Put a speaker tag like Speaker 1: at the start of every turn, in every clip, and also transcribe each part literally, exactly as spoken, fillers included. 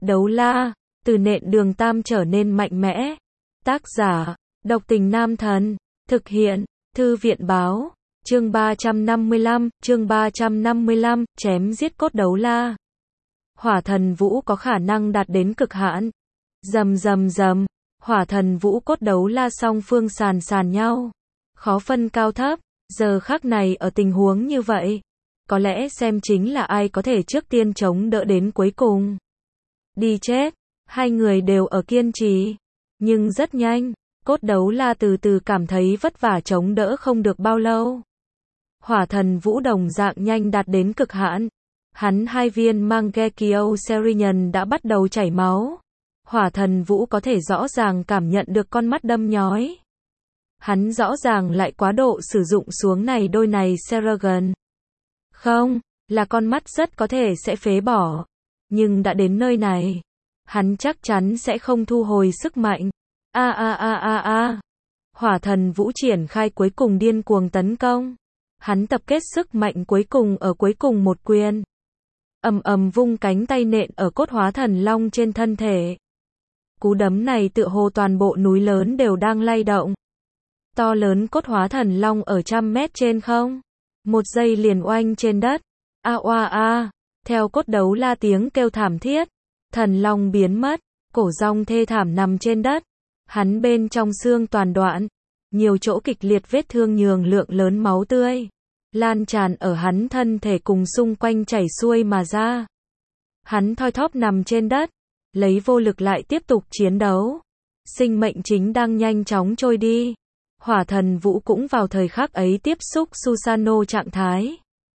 Speaker 1: Đấu la, từ nện đường tam trở nên mạnh mẽ. Tác giả, độc tình nam thần. Thực hiện, thư viện báo. Chương ba trăm năm mươi lăm, chương ba trăm năm mươi lăm, chém giết cốt đấu la. Hỏa thần vũ có khả năng đạt đến cực hạn. Rầm rầm rầm, hỏa thần vũ cốt đấu la song phương sàn sàn nhau. Khó phân cao thấp, giờ khắc này ở tình huống như vậy. Có lẽ xem chính là ai có thể trước tiên chống đỡ đến cuối cùng. Đi chết, hai người đều ở kiên trì. Nhưng rất nhanh, cốt đấu la từ từ cảm thấy vất vả chống đỡ không được bao lâu. Hỏa thần vũ đồng dạng nhanh đạt đến cực hạn. Hắn hai viên Mangekyo Serinian đã bắt đầu chảy máu. Hỏa thần vũ có thể rõ ràng cảm nhận được con mắt đâm nhói. Hắn rõ ràng lại quá độ sử dụng xuống này đôi này Seragon. Không, là con mắt rất có thể sẽ phế bỏ. Nhưng đã đến nơi này, hắn chắc chắn sẽ không thu hồi sức mạnh. A a a a a. Hỏa thần vũ triển khai cuối cùng điên cuồng tấn công. Hắn tập kết sức mạnh cuối cùng ở cuối cùng một quyền. Ầm ầm vung cánh tay nện ở cốt hóa thần long trên thân thể. Cú đấm này tựa hồ toàn bộ núi lớn đều đang lay động. To lớn cốt hóa thần long ở trăm mét trên không. Một giây liền oanh trên đất. A oa a. Theo cốt đấu la tiếng kêu thảm thiết. Thần long biến mất. Cổ rong thê thảm nằm trên đất. Hắn bên trong xương toàn đoạn. Nhiều chỗ kịch liệt vết thương nhường lượng lớn máu tươi. Lan tràn ở hắn thân thể cùng xung quanh chảy xuôi mà ra. Hắn thoi thóp nằm trên đất. Lấy vô lực lại tiếp tục chiến đấu. Sinh mệnh chính đang nhanh chóng trôi đi. Hỏa thần vũ cũng vào thời khắc ấy tiếp xúc Susanoo trạng thái.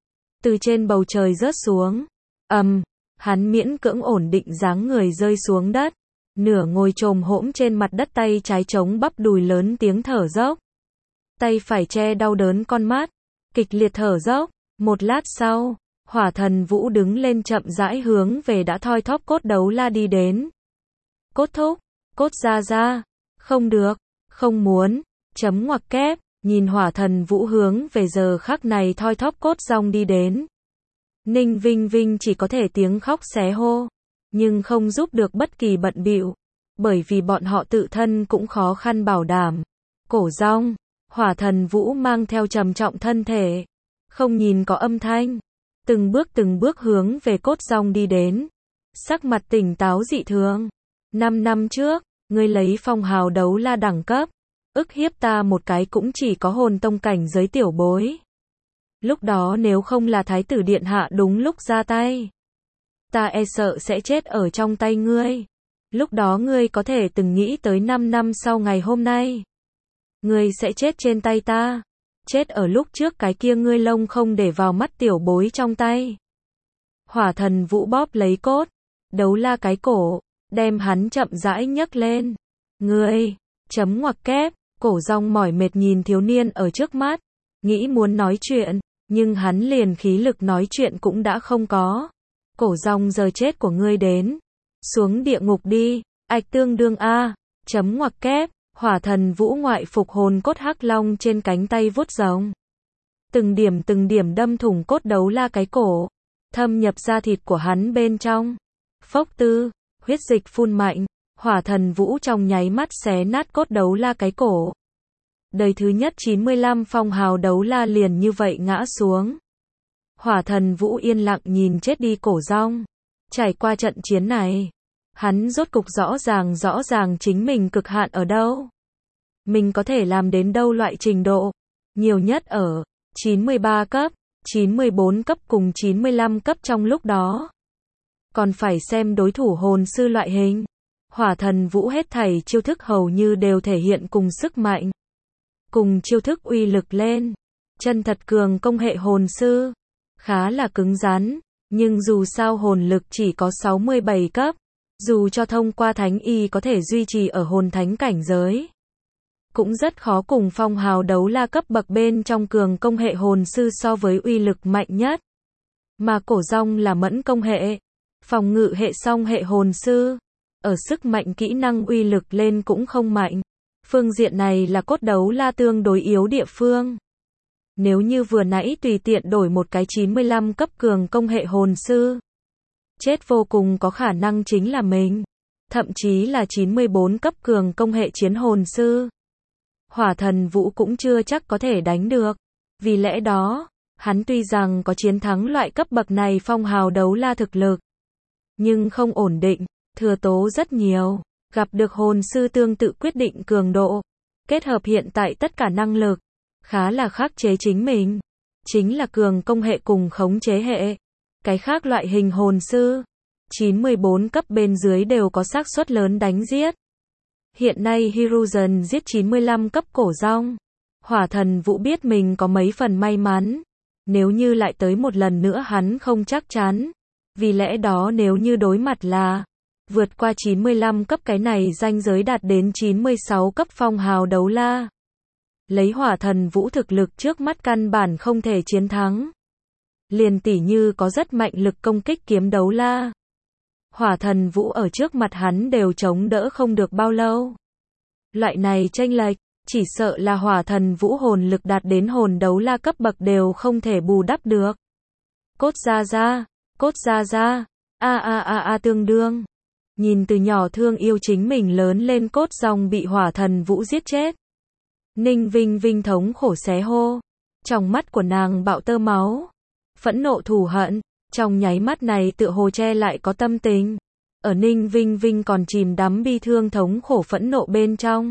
Speaker 1: Từ trên bầu trời rớt xuống. Ầm, um, hắn miễn cưỡng ổn định dáng người rơi xuống đất. Nửa ngồi chồm hỗn trên mặt đất, tay trái chống bắp đùi lớn tiếng thở dốc. Tay phải che đau đớn con mắt. Kịch liệt thở dốc. Một lát sau, hỏa thần vũ đứng lên chậm rãi hướng về đã thoi thóp cốt đấu la đi đến. Cốt thúc, cốt ra ra. Không được, không muốn. Chấm ngoặc kép, nhìn hỏa thần vũ hướng về giờ khắc này thoi thóp cốt rong đi đến. Ninh Vinh Vinh chỉ có thể tiếng khóc xé hô, nhưng không giúp được bất kỳ bận bịu, bởi vì bọn họ tự thân cũng khó khăn bảo đảm. Cổ rong, hỏa thần vũ mang theo trầm trọng thân thể, không nhìn có âm thanh, từng bước từng bước hướng về cốt rong đi đến. Sắc mặt tỉnh táo dị thường. Năm năm trước, ngươi lấy phong hào đấu la đẳng cấp, ức hiếp ta một cái cũng chỉ có hồn tông cảnh giới tiểu bối. Lúc đó nếu không là thái tử điện hạ đúng lúc ra tay, ta e sợ sẽ chết ở trong tay ngươi. Lúc đó ngươi có thể từng nghĩ tới năm năm sau ngày hôm nay, ngươi sẽ chết trên tay ta. Chết ở lúc trước cái kia ngươi lông không để vào mắt tiểu bối trong tay. Hỏa thần vũ bóp lấy cốt đấu la cái cổ, đem hắn chậm rãi nhấc lên. Ngươi, chấm ngoặc kép, cổ rong mỏi mệt nhìn thiếu niên ở trước mắt, nghĩ muốn nói chuyện, nhưng hắn liền khí lực nói chuyện cũng đã không có. Cổ rong giờ chết của ngươi đến, xuống địa ngục đi, ạch tương đương a. Chấm ngoặc kép, hỏa thần vũ ngoại phục hồn cốt hắc long trên cánh tay vuốt rồng. Từng điểm từng điểm đâm thủng cốt đấu la cái cổ, thâm nhập da thịt của hắn bên trong. Phốc tư, huyết dịch phun mạnh, hỏa thần vũ trong nháy mắt xé nát cốt đấu la cái cổ. Đời thứ nhất chín mươi lăm phong hào đấu la liền như vậy ngã xuống. Hỏa thần vũ yên lặng nhìn chết đi cổ rong. Trải qua trận chiến này, hắn rốt cục rõ ràng rõ ràng chính mình cực hạn ở đâu. Mình có thể làm đến đâu loại trình độ. Nhiều nhất ở chín mươi ba cấp, chín mươi bốn cấp cùng chín mươi lăm cấp trong lúc đó. Còn phải xem đối thủ hồn sư loại hình. Hỏa thần vũ hết thảy chiêu thức hầu như đều thể hiện cùng sức mạnh, cùng chiêu thức uy lực lên. Chân thật cường công hệ hồn sư, khá là cứng rắn, nhưng dù sao hồn lực chỉ có sáu mươi bảy cấp, dù cho thông qua thánh y có thể duy trì ở hồn thánh cảnh giới, cũng rất khó cùng phong hào đấu la cấp bậc bên trong cường công hệ hồn sư so với uy lực mạnh nhất. Mà cổ rong là mẫn công hệ, phòng ngự hệ song hệ hồn sư, ở sức mạnh kỹ năng uy lực lên cũng không mạnh. Phương diện này là cốt đấu la tương đối yếu địa phương. Nếu như vừa nãy tùy tiện đổi một cái chín mươi lăm cấp cường công hệ hồn sư, chết vô cùng có khả năng chính là mình. Thậm chí là chín mươi bốn cấp cường công hệ chiến hồn sư. Hỏa Thần Vũ cũng chưa chắc có thể đánh được. Vì lẽ đó, hắn tuy rằng có chiến thắng loại cấp bậc này phong hào đấu la thực lực, nhưng không ổn định, thừa tố rất nhiều. Gặp được hồn sư tương tự quyết định cường độ, kết hợp hiện tại tất cả năng lực, khá là khắc chế chính mình. Chính là cường công hệ cùng khống chế hệ. Cái khác loại hình hồn sư, chín mươi bốn cấp bên dưới đều có xác suất lớn đánh giết. Hiện nay Hiruzen giết chín mươi lăm cấp cổ rong. Hỏa Thần Vũ biết mình có mấy phần may mắn. Nếu như lại tới một lần nữa hắn không chắc chắn. Vì lẽ đó nếu như đối mặt là vượt qua chín mươi lăm cấp cái này ranh giới đạt đến chín mươi sáu cấp phong hào đấu la. Lấy Hỏa Thần Vũ thực lực trước mắt căn bản không thể chiến thắng. Liền tỉ như có rất mạnh lực công kích kiếm đấu la. Hỏa Thần Vũ ở trước mặt hắn đều chống đỡ không được bao lâu. Loại này chênh lệch, chỉ sợ là Hỏa Thần Vũ hồn lực đạt đến hồn đấu la cấp bậc đều không thể bù đắp được. Cốt ra ra, cốt ra ra, a a a a tương đương. Nhìn từ nhỏ thương yêu chính mình lớn lên cốt rong bị Hỏa Thần Vũ giết chết. Ninh Vinh Vinh thống khổ xé hô. Trong mắt của nàng bạo tơ máu. Phẫn nộ thù hận. Trong nháy mắt này tựa hồ che lại có tâm tình. Ở Ninh Vinh Vinh còn chìm đắm bi thương thống khổ phẫn nộ bên trong.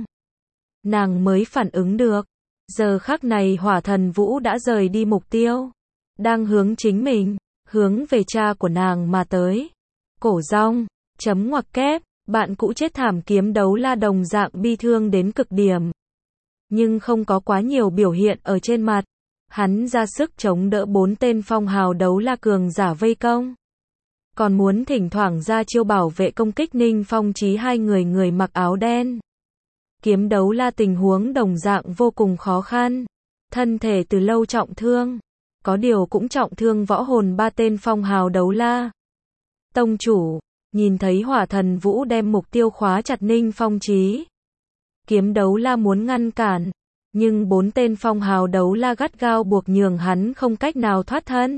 Speaker 1: Nàng mới phản ứng được. Giờ khắc này Hỏa Thần Vũ đã rời đi mục tiêu. Đang hướng chính mình, hướng về cha của nàng mà tới. Cổ rong, chấm ngoặc kép, bạn cũ chết thảm kiếm đấu la đồng dạng bi thương đến cực điểm. Nhưng không có quá nhiều biểu hiện ở trên mặt. Hắn ra sức chống đỡ bốn tên phong hào đấu la cường giả vây công. Còn muốn thỉnh thoảng ra chiêu bảo vệ công kích Ninh Phong Chí hai người người mặc áo đen. Kiếm đấu la tình huống đồng dạng vô cùng khó khăn. Thân thể từ lâu trọng thương. Có điều cũng trọng thương võ hồn ba tên phong hào đấu la. Tông chủ, nhìn thấy Hỏa Thần Vũ đem mục tiêu khóa chặt Ninh Phong Chí. Kiếm đấu la muốn ngăn cản. Nhưng bốn tên phong hào đấu la gắt gao buộc nhường hắn không cách nào thoát thân.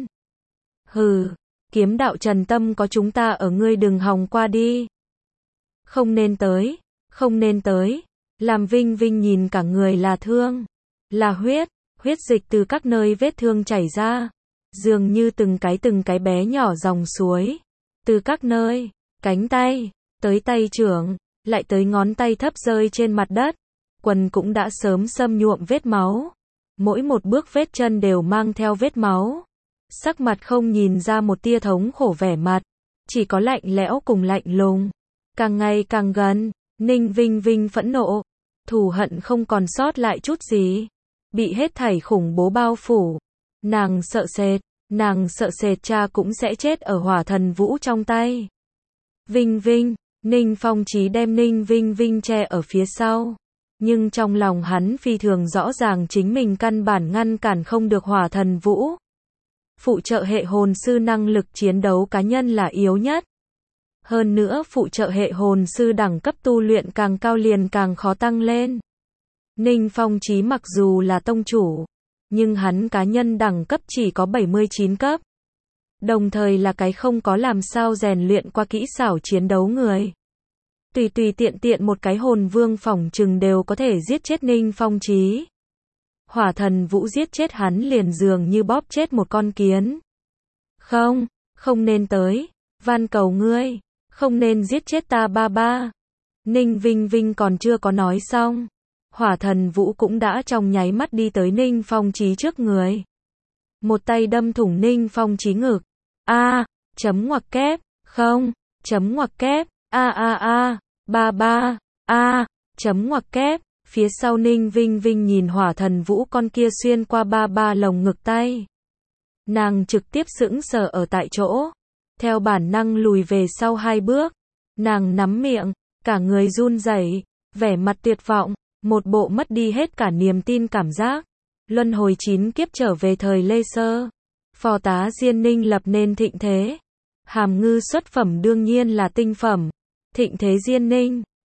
Speaker 1: Hừ, kiếm đạo Trần Tâm có chúng ta ở ngươi đừng hòng qua đi. Không nên tới, không nên tới. Làm Vinh Vinh nhìn cả người là thương, là huyết, huyết dịch từ các nơi vết thương chảy ra. Dường như từng cái từng cái bé nhỏ dòng suối. Từ các nơi, cánh tay, tới tay trưởng, lại tới ngón tay thấp rơi trên mặt đất. Quần cũng đã sớm xâm nhuộm vết máu. Mỗi một bước vết chân đều mang theo vết máu. Sắc mặt không nhìn ra một tia thống khổ vẻ mặt. Chỉ có lạnh lẽo cùng lạnh lùng. Càng ngày càng gần, Ninh Vinh Vinh phẫn nộ. Thù hận không còn sót lại chút gì. Bị hết thảy khủng bố bao phủ. Nàng sợ sệt, nàng sợ sệt cha cũng sẽ chết ở Hỏa Thần Vũ trong tay. Vinh Vinh, Ninh Phong Chí đem Ninh Vinh Vinh che ở phía sau. Nhưng trong lòng hắn phi thường rõ ràng chính mình căn bản ngăn cản không được Hỏa Thần Vũ. Phụ trợ hệ hồn sư năng lực chiến đấu cá nhân là yếu nhất. Hơn nữa phụ trợ hệ hồn sư đẳng cấp tu luyện càng cao liền càng khó tăng lên. Ninh Phong Chí mặc dù là tông chủ, nhưng hắn cá nhân đẳng cấp chỉ có bảy mươi chín cấp. Đồng thời là cái không có làm sao rèn luyện qua kỹ xảo chiến đấu người. Tùy tùy tiện tiện một cái hồn vương phỏng chừng đều có thể giết chết Ninh Phong Chí. Hỏa Thần Vũ giết chết hắn liền dường như bóp chết một con kiến. Không, không nên tới, van cầu ngươi, không nên giết chết ta ba ba. Ninh Vinh Vinh còn chưa có nói xong. Hỏa Thần Vũ cũng đã trong nháy mắt đi tới Ninh Phong Chí trước người. Một tay đâm thủng Ninh Phong Chí ngực. A, chấm ngoặc kép, không, chấm ngoặc kép, a a a, ba ba, a, chấm ngoặc kép. Phía sau Ninh Vinh Vinh nhìn Hỏa Thần Vũ con kia xuyên qua ba ba lồng ngực tay. Nàng trực tiếp sững sờ ở tại chỗ. Theo bản năng lùi về sau hai bước. Nàng nắm miệng, cả người run rẩy, vẻ mặt tuyệt vọng, một bộ mất đi hết cả niềm tin cảm giác. Luân hồi chín kiếp trở về thời Lê Sơ. Phò tá Diên Ninh lập nên thịnh thế. Hàm ngư xuất phẩm đương nhiên là tinh phẩm. Thịnh thế Diên Ninh,